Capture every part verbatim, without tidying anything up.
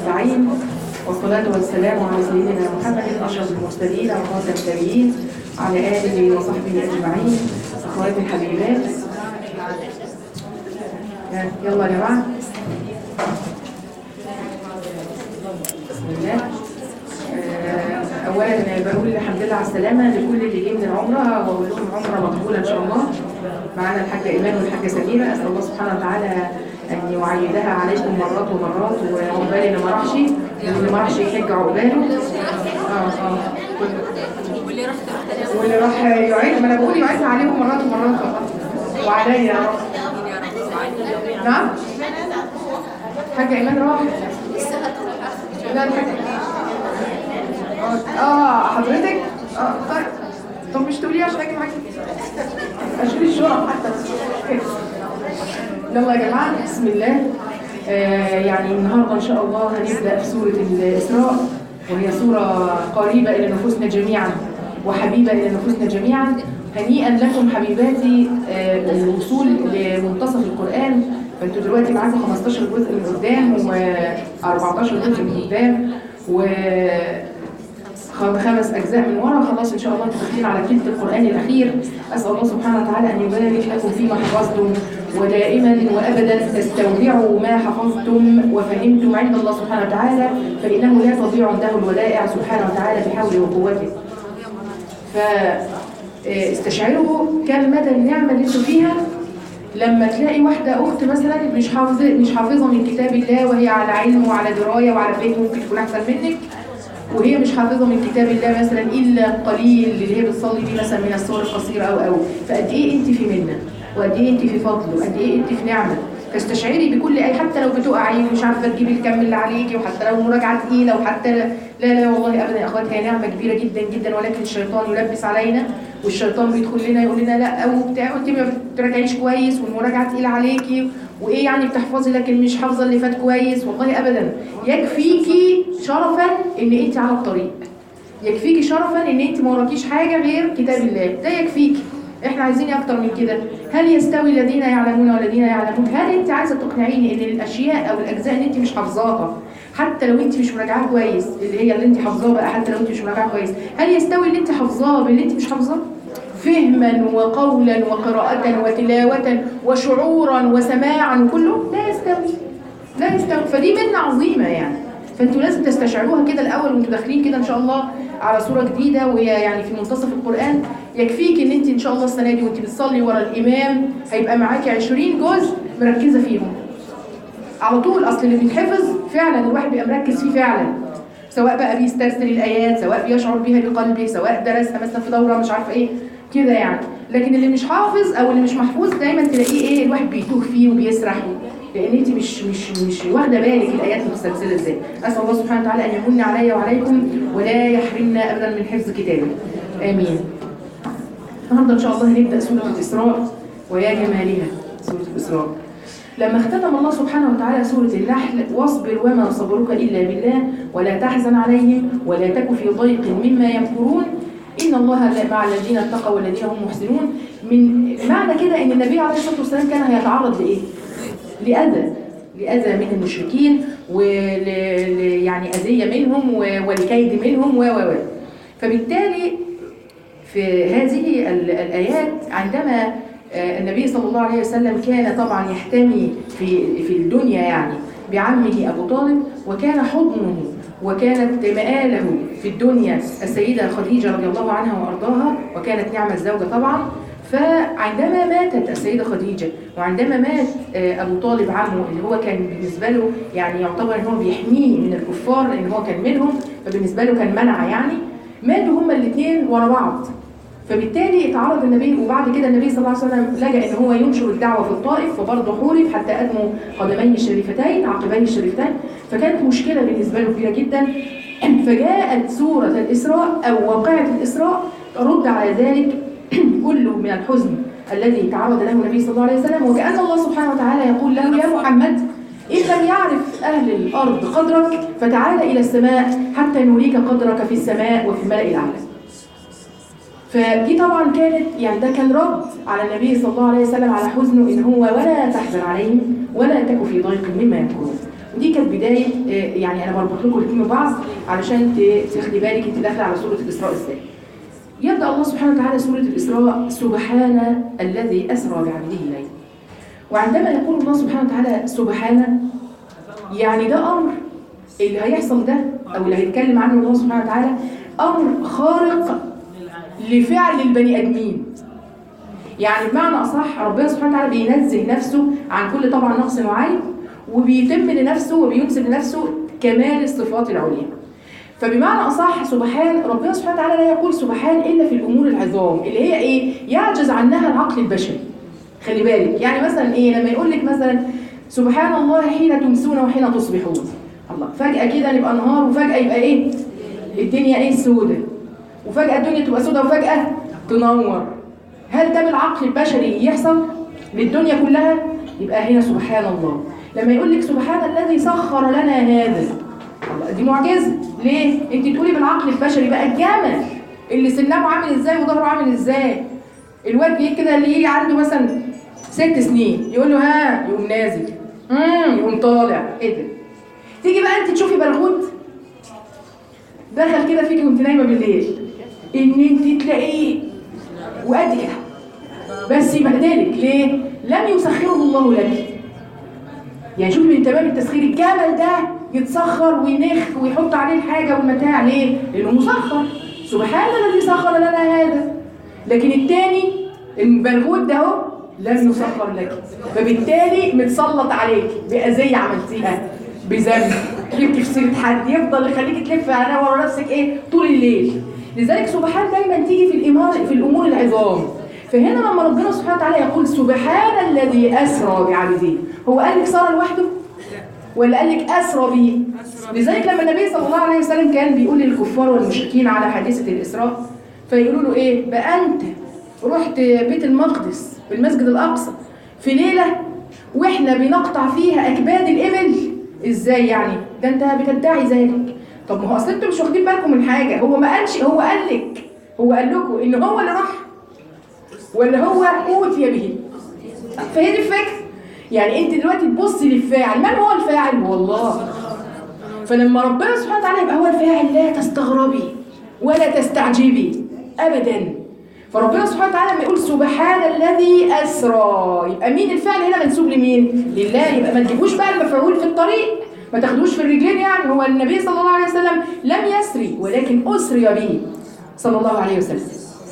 نستعين، والصلاة والسلام على سيدنا محمد أشرف المرسلين وخاتم النبيين على آله وصحبه أجمعين. أخواتي الحبيبات، يلا يا جماعة، بسم الله. أولا بقول الحمد لله على السلامة لكل اللي جه من العمرة، وأقول لهم عمرة مقبولة إن شاء الله. معانا الحاجة إيمان والحاجة سميرة، أسأل الله سبحانه وتعالى أن يعيدها عليكم مرات ومرات، وعقبال اللي ما راحش اللي ما راحش يحج عقباله. اه اه واللي راح واللي راح يعيد، ما أنا بقول يعيدها عليكم مرات ومرات وعليا يا رب. نعم؟ حاجة إيمان راحت. لا الحاجة اه حضرتك اه طيب، طب مش تقولي عشان اجي معاكي اشيل الشرط حتى. يلا يا جماعه، بسم الله. آه يعني النهارده ان شاء الله هنبدا في سوره الاسراء، وهي سوره قريبه الى نفوسنا جميعا وحبيبه الى نفوسنا جميعا. هنيئا لكم حبيباتي آه الوصول لمنتصف القران. فانتوا دلوقتي معاكم خمستاشر جزء من قدام وأربعتاشر جزء من قدام و خمس أجزاء من ورا. خلاص إن شاء الله تدخلين على تلت القرآن الأخير. أسأل الله سبحانه وتعالى أن يبارك لكم فيما حفظتم، ودائما وأبدا تستودعوا ما حفظتم وفهمتم عند الله سبحانه وتعالى، فإنه لا تضيع عنده الودائع سبحانه وتعالى بحوله وقوته. فاستشعروا كم مدى النعمة اللي انتوا فيها لما تلاقي واحدة أخت مثلا مش حافظة مش حافظة من كتاب الله، وهي على علم وعلى دراية وعلى فهم، ممكن تكون أحسن منك، وهي مش حافظة من كتاب الله مثلا إلا قليل اللي هي بتصلي بيه مثلا من السور القصيرة أو أو فقد إيه أنت في منة، وقد إيه أنت في فضل، وقد إيه أنت في نعمة. فاستشعري بكل أي، حتى لو بتقعي ومش عارفة تجيبي الكم اللي عليكي، وحتى لو مراجعة تقيلة، وحتى لا لا, لا والله أبدا يا أخواتي، هي نعمة كبيرة جدا جدا، ولكن الشيطان يلبس علينا، والشيطان بيدخل لنا يقول لنا لا أو بتاع، أنت ما بتراجعيش كويس والمراجعة تقيلة عليكي، وايه يعني بتحفظي لكن مش حافظه اللي فات كويس. والله ابدا، يكفيكي شرفا ان انت على الطريق، يكفيكي شرفا ان انت ما وراكيش حاجه غير كتاب الله، ده يكفيكي. احنا عايزين اكتر من كده. هل يستوي الذين يعلمون والذين يعلمون؟ هل انت عايزه تقنعيني ان الاشياء او الاجزاء اللي انت مش حافظاها، حتى لو انت مش مراجعاها كويس، اللي هي اللي انت حافظاها بقى، حتى لو انت مش مراجعاها كويس، هل يستوي اللي انت حافظاه باللي انت مش حافظاه؟ فهما وقولا وقراءة وتلاوة وشعورا وسماعا وكله لا يستوي، لا يستوي. فدي منة عظيمة يعني، فانتوا لازم تستشعروها كده الأول وانتوا داخلين كده إن شاء الله على سورة جديدة، وهي يعني في منتصف القرآن. يكفيك إن انت إن شاء الله السنة دي وانت بتصلي ورا الإمام هيبقى معاكي عشرين جزء مركزة فيهم على طول. أصل اللي بيتحفظ فعلا الواحد بيبقى مركز فيه فعلا، سواء بقى بيسترسل الآيات، سواء بيشعر بيها بقلبه، سواء درسها مثلا في دورة مش عارفة إيه كده يعني. لكن اللي مش حافظ او اللي مش محفوظ دايما تلاقيه ايه، الواحد بيتوه فيه وبيسرح، لان انت مش مش مش واخده بالك الايات متسلسله ازاي. اسال الله سبحانه وتعالى ان يمن علي وعليكم ولا يحرمنا ابدا من حفظ كتابه، امين. النهارده ان شاء الله هنبدا سوره الاسراء ويا جمالها. سوره الاسراء لما اختتم الله سبحانه وتعالى سورة النحل: واصبر وما صبرك إلا بالله ولا تحزن عليهم ولا تك في ضيق مما يمكرون إن الله مع الذين اتقوا والذين هم محسنون. من معنى كده إن النبي عليه الصلاة والسلام كان هيتعرض لإيه؟ لأذى، لأذى من المشركين، ول يعني أذية منهم والكيد منهم و و فبالتالي في هذه الآيات عندما النبي صلى الله عليه وسلم كان طبعا يحتمي في في الدنيا يعني بعمه أبو طالب، وكان حضنه وكانت مآله في الدنيا السيدة خديجة رضي الله عنها وأرضاها، وكانت نعمة الزوجة طبعا. فعندما ماتت السيدة خديجة وعندما مات أبو طالب عمه اللي هو كان بالنسبة له يعني يعتبر ان هو بيحميه من الكفار لأن هو كان منهم، فبالنسبة له كان منع يعني، ماتوا هما الاثنين ورا بعض. فبالتالي اتعرض النبي، وبعد كده النبي صلى الله عليه وسلم لجأ ان هو ينشر الدعوة في الطائف، فبرضه حورب حتى أدموا قدميه الشريفتين عقبيه الشريفتين، فكانت مشكلة بالنسبة له كبيرة جدا. فجاءت سورة الإسراء أو واقعة الإسراء رد على ذلك كله من الحزن الذي تعرض له النبي صلى الله عليه وسلم، وكأن الله سبحانه وتعالى يقول له: يا محمد، إن لم يعرف أهل الأرض قدرك فتعال إلى السماء حتى نريك قدرك في السماء وفي الملأ الأعلى. فدي طبعا كانت يعني ده كان رد على النبي صلى الله عليه وسلم على حزنه، إن هو ولا تحزن عليهم ولا تك في ضيق مما يمكرون. ودي كانت بدايه آه، يعني انا بربط لكم الاثنين ببعض علشان ت- تاخدي بالك انت داخله على سوره الاسراء ازاي. يبدا الله سبحانه وتعالى سوره الاسراء سبحان الذي اسرى بعبده ليلا. وعندما يقول الله سبحانه وتعالى سبحانه، يعني ده امر اللي هيحصل ده او اللي هيتكلم عنه الله سبحانه وتعالى امر خارق لفعل البني ادمين. يعني بمعنى اصح ربنا سبحانه وتعالى بينزه نفسه عن كل طبعا نقص وعيب، وبيتم لنفسه وبينسب لنفسه كمال الصفات العليا. فبمعنى اصح سبحان ربنا سبحانه وتعالى لا يقول سبحان الا في الامور العظام اللي هي ايه؟ يعجز عنها العقل البشري. خلي بالك، يعني مثلا ايه لما يقول لك مثلا سبحان الله حين تمسون وحين تصبحون، الله فجأة كده نبقى نهار وفجأة يبقى ايه؟ الدنيا ايه؟ سودة، وفجأة الدنيا تبقى سودة وفجأة تنور. هل ده بالعقل البشري يحصل للدنيا كلها؟ يبقى هنا سبحان الله. لما يقول لك سبحان الذي سخر لنا هذا، الله دي معجزة. ليه؟ انت تقولي بالعقل البشري بقى الجمل اللي سنامه عامل ازاي وظهره عامل ازاي. الواد بيه كده اللي يجي عنده مثلا ست سنين يقول له ها يقوم نازل، امم يقوم طالع، ايه ده؟ تيجي بقى انت تشوفي بلغوت دخل كده فيكي وانت نايمه بالليل، ان انت تلاقيه وقد كده بس يبهدلك. ليه؟ لم يسخره الله لك. يعني شوفي من تمام التسخير، الجمل ده يتسخر وينخ ويحط عليه الحاجه والمتاع. ليه؟ لانه مسخر. سبحان الذي سخر لنا هذا. لكن الثاني البلغوت ده اهو لم يسخر لك، فبالتالي متسلط عليك بأذية عملتيها، بذنب جبت في سيرة حد، يفضل يخليك تلف على ورا نفسك ايه طول الليل. لذلك سبحان دايما تيجي في الامور في الامور العظام. فهنا لما ربنا سبحانه وتعالى يقول سبحان الذي اسرى بعبده، هو قال لك سرى لوحده ولا قال لك اسرى به؟ لذلك لما النبي صلى الله عليه وسلم كان بيقول للكفار والمشركين على حادثه الاسراء، فيقولوا له ايه؟ بقى انت رحت بيت المقدس في المسجد الاقصى في ليله واحنا بنقطع فيها اكباد الابل؟ ازاي يعني؟ ده انت بتدعي ذلك. طب ما هو اصل انتوا مش واخدين بالكم من حاجه، هو ما قالش، هو قال لك، هو قال لكم ان هو اللي راح ولا هو اوتي به؟ فهي دي الفكره. يعني انت دلوقتي تبصي للفاعل، من هو الفاعل؟ هو الله. فلما ربنا سبحانه وتعالى يبقى هو الفاعل لا تستغربي ولا تستعجبي ابدا. فربنا سبحانه وتعالى لما يقول سبحان الذي اسرى، يبقى مين الفعل هنا؟ منسوب لمين؟ لله. يبقى ما تجيبوش بقى المفعول في الطريق، ما تاخدوش في الرجلين. يعني هو النبي صلى الله عليه وسلم لم يسري ولكن اسري به صلى الله عليه وسلم.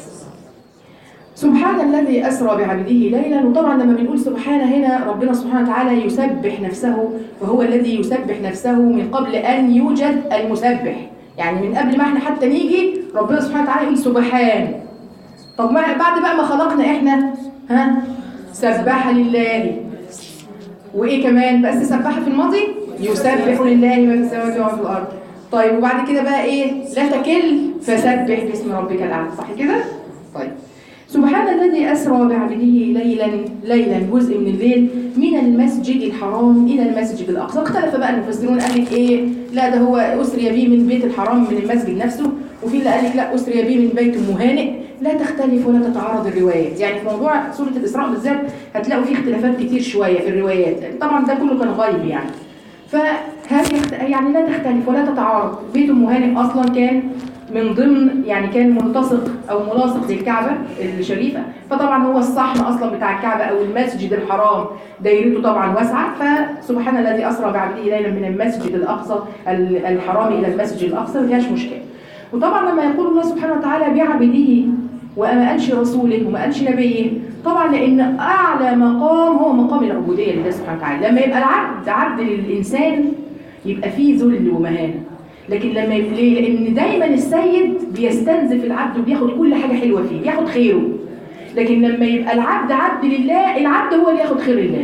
سبحان الذي اسرى بعبده ليلا. وطبعا لما بنقول سبحان هنا ربنا سبحانه وتعالى يسبح نفسه، فهو الذي يسبح نفسه من قبل ان يوجد المسبح. يعني من قبل ما احنا حتى نيجي ربنا سبحانه وتعالى يقول سبحان. طب ما بعد بقى ما خلقنا احنا ها سبح لله، وايه كمان؟ بس سبح في الماضي، يسبح لله ما في السماوات وما في الارض. طيب وبعد كده بقى ايه؟ لا تكل فسبح باسم ربك الاعلى، صح كده؟ طيب سبحان الذي اسرى بعبده ليلا، ليلا جزء من الليل، من المسجد الحرام الى المسجد الاقصى. اختلف بقى المفسرون، قال لك ايه؟ لا ده هو اسري به من بيت الحرام من المسجد نفسه، وفي اللي قال لك لا اسري به من بيت مهانئ. لا تختلف ولا تتعارض الروايات. يعني في موضوع سوره الاسراء بالذات هتلاقوا فيه اختلافات كتير شويه في الروايات، طبعا ده كله كان غيب يعني. فهذه يعني لا تختلف ولا تتعارض. بيت مهانئ اصلا كان من ضمن، يعني كان ملتصق او ملاصق للكعبه الشريفه، فطبعا هو الصحن اصلا بتاع الكعبه او المسجد الحرام دايرته طبعا واسعه. فسبحان الذي اسرى بعبده ليلا من المسجد الاقصى الحرام الى المسجد الاقصى، ما فيهاش مشكله. وطبعا لما يقول الله سبحانه وتعالى بعبده وما قالش رسوله وما قالش نبيه، طبعا لان اعلى مقام هو مقام العبوديه لله سبحانه وتعالى. لما يبقى العبد عبد للانسان يبقى فيه ذل ومهانه. لكن لما يبقى ليه؟ لان دايما السيد بيستنزف العبد وبياخد كل حاجه حلوه فيه، ياخد خيره. لكن لما يبقى العبد عبد لله، العبد هو اللي ياخد خير الله.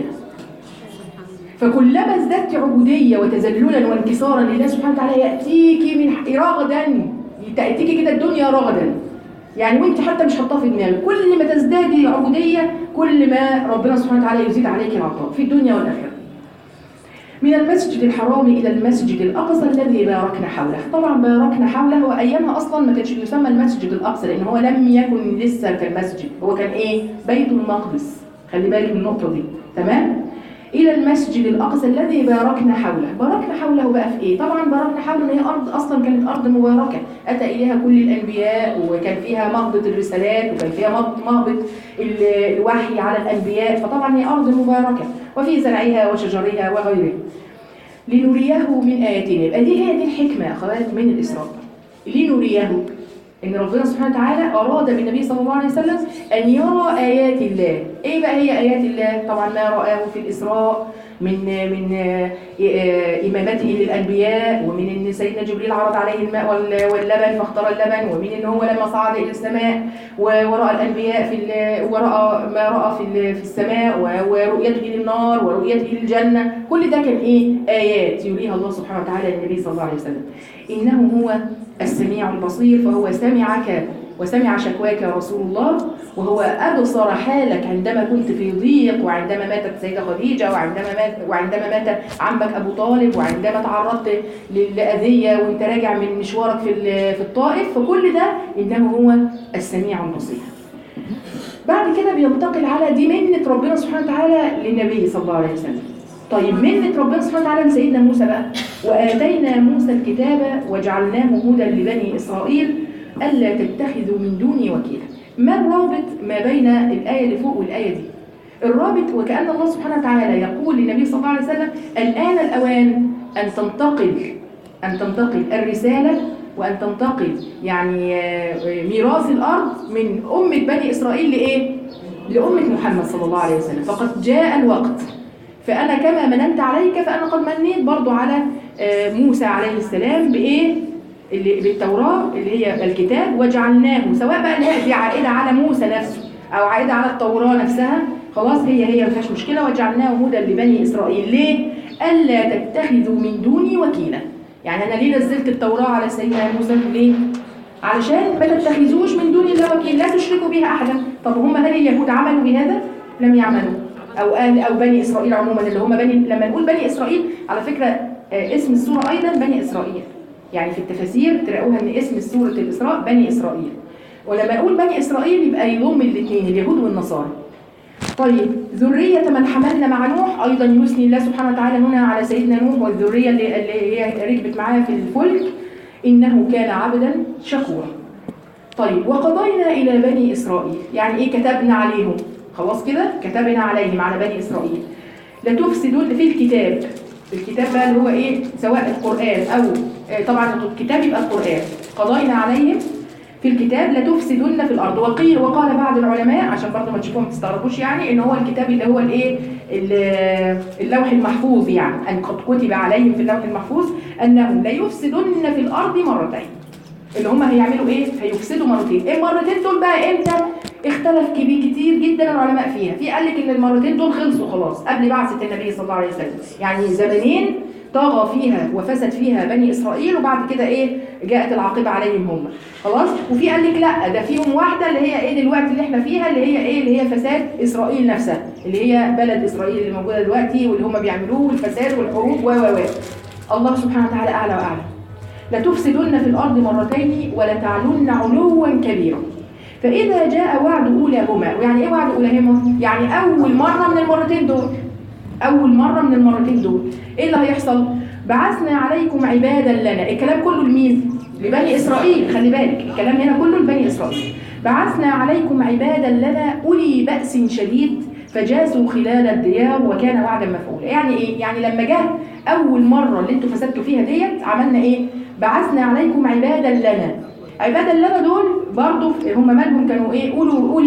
فكلما ازددت عبوديه وتذللا وانكسارا لله سبحانه وتعالى ياتيك من رغدا، تاتيك كده الدنيا رغدا، يعني وانت حتى مش حاطاه في دماغك. كل ما تزدادي عبوديه كل ما ربنا سبحانه وتعالى يزيد عليك العطاء في الدنيا والاخره. من المسجد الحرام الى المسجد الاقصى الذي باركنا حوله. طبعا باركنا حوله، وايامها اصلا ما كانش يسمى المسجد الاقصى لان هو لم يكن لسه كان مسجد، هو كان ايه؟ بيت المقدس. خلي بالك من النقطه دي، تمام؟ الى المسجد الاقصى الذي باركنا حوله. باركنا حوله بقى في ايه؟ طبعا باركنا حوله ان هي ارض اصلا كانت ارض مباركه، اتى اليها كل الانبياء، وكان فيها مهبط الرسالات، وكان فيها مهبط الوحي على الانبياء، فطبعا هي ارض مباركه، وفي زرعها وشجرها وغيره. لنريه من اياتنا. يبقى دي هي دي الحكمه اخوات من الاسراء. لنريه ان ربنا سبحانه وتعالى اراد بالنبي صلى الله عليه وسلم ان يرى ايات الله. ايه بقى هي ايات الله؟ طبعا ما رآه في الاسراء من من امامته للانبياء، ومن ان سيدنا جبريل عرض عليه الماء واللبن فاختار اللبن، ومن ان هو لما صعد الى السماء وراى الانبياء في وراى ما راى في في السماء، ورؤيته للنار ورؤيته للجنه. كل ده كان ايه؟ ايات يريها الله سبحانه وتعالى للنبي صلى الله عليه وسلم. انه هو السميع البصير، فهو سمعك وسمع شكواك يا رسول الله، وهو أبصر حالك عندما كنت في ضيق، وعندما ماتت السيدة خديجة، وعندما مات وعندما مات عمك أبو طالب، وعندما تعرضت للأذية وانت راجع من مشوارك في في الطائف. فكل ده إنه هو السميع البصير. بعد كده بينتقل على دي منة ربنا سبحانه وتعالى للنبي صلى الله عليه وسلم. طيب منة ربنا سبحانه وتعالى لسيدنا موسى بقى، وآتينا موسى الكتاب وجعلناه هدى لبني إسرائيل ألا تتخذوا من دوني وكيلا. ما الرابط ما بين الآية اللي فوق والآية دي؟ الرابط وكأن الله سبحانه وتعالى يقول للنبي صلى الله عليه وسلم الآن الأوان أن تنتقل أن تنتقل الرسالة، وأن تنتقل يعني ميراث الأرض من أمة بني إسرائيل لإيه؟ لأمة محمد صلى الله عليه وسلم. فقد جاء الوقت، فأنا كما مننت عليك فأنا قد منيت برضو على موسى عليه السلام بإيه؟ اللي بالتوراة اللي هي الكتاب، وجعلناه، سواء بقى اللي هي دي عائدة على موسى نفسه أو عائدة على التوراة نفسها، خلاص هي هي ما فيهاش مشكلة. وجعلناه هدى لبني إسرائيل. ليه؟ ألا تتخذوا من دوني وكيلا. يعني أنا ليه نزلت التوراة على سيدنا موسى؟ ليه؟ علشان ما تتخذوش من دون الله وكيل، لا تشركوا بها أحدا. طب هم هل اليهود عملوا بهذا؟ لم يعملوا. أو أو بني إسرائيل عموما اللي هم بني، لما نقول بني إسرائيل على فكرة اسم السورة أيضا بني إسرائيل، يعني في التفاسير تلاقوها ان اسم سورة الإسراء بني إسرائيل. ولما اقول بني إسرائيل يبقى يضم الاثنين اليهود والنصارى. طيب ذرية من حملنا مع نوح، أيضا يثني الله سبحانه وتعالى هنا على سيدنا نوح والذرية اللي, اللي هي ركبت معاه في الفلك، إنه كان عبدا شكورا. طيب وقضينا إلى بني إسرائيل، يعني إيه؟ كتبنا عليهم، خلاص كده كتبنا عليهم على بني إسرائيل لتفسدون في الكتاب. الكتاب بقى اللي هو ايه؟ سواء القرآن او طبعا الكتاب يبقى القرآن. قضينا عليهم في الكتاب لتفسدن في الارض. وقيل وقال بعض العلماء عشان برضه ما تشوفوهم ما تستغربوش، يعني ان هو الكتاب اللي هو الايه؟ اللوح المحفوظ، يعني ان قد كتب عليهم في اللوح المحفوظ انهم ليفسدن في الارض مرتين. اللي هم هيعملوا ايه؟ هيفسدوا مرتين. ايه المرتين دول بقى امتى؟ اختلف كبير كتير جدا العلماء فيها. في قال لك ان المرتين دول خلصوا خلاص قبل بعثة النبي صلى الله عليه وسلم، يعني زمنين طغى فيها وفسد فيها بني اسرائيل، وبعد كده ايه؟ جاءت العاقبه عليهم هم، خلاص. وفي قال لك لا، ده فيهم واحده اللي هي ايه دلوقتي اللي احنا فيها، اللي هي ايه؟ اللي هي فساد اسرائيل نفسها، اللي هي بلد اسرائيل اللي موجوده دلوقتي واللي هم بيعملوه والفساد والحروب و و و الله سبحانه وتعالى اعلى واعلم. لتفسدن في الارض مرتين ولتعلن علوا كبيرا. فإذا جاء وعد أولاهما، ويعني إيه وعد أولاهما؟ يعني أول مرة من المرتين دول، أول مرة من المرتين دول إيه اللي هيحصل؟ بعثنا عليكم عبادا لنا. الكلام كله لمين؟ لبني إسرائيل، خلي بالك الكلام هنا كله لبني إسرائيل. بعثنا عليكم عبادا لنا أولي بأس شديد فجاسوا خلال الديار وكان وعدا مفعولا. يعني إيه؟ يعني لما جه أول مرة اللي أنتوا فسدتوا فيها ديت عملنا إيه؟ بعثنا عليكم عبادا لنا. عبادا لنا دول برضو هم مالهم كانوا ايه؟ قولوا قولي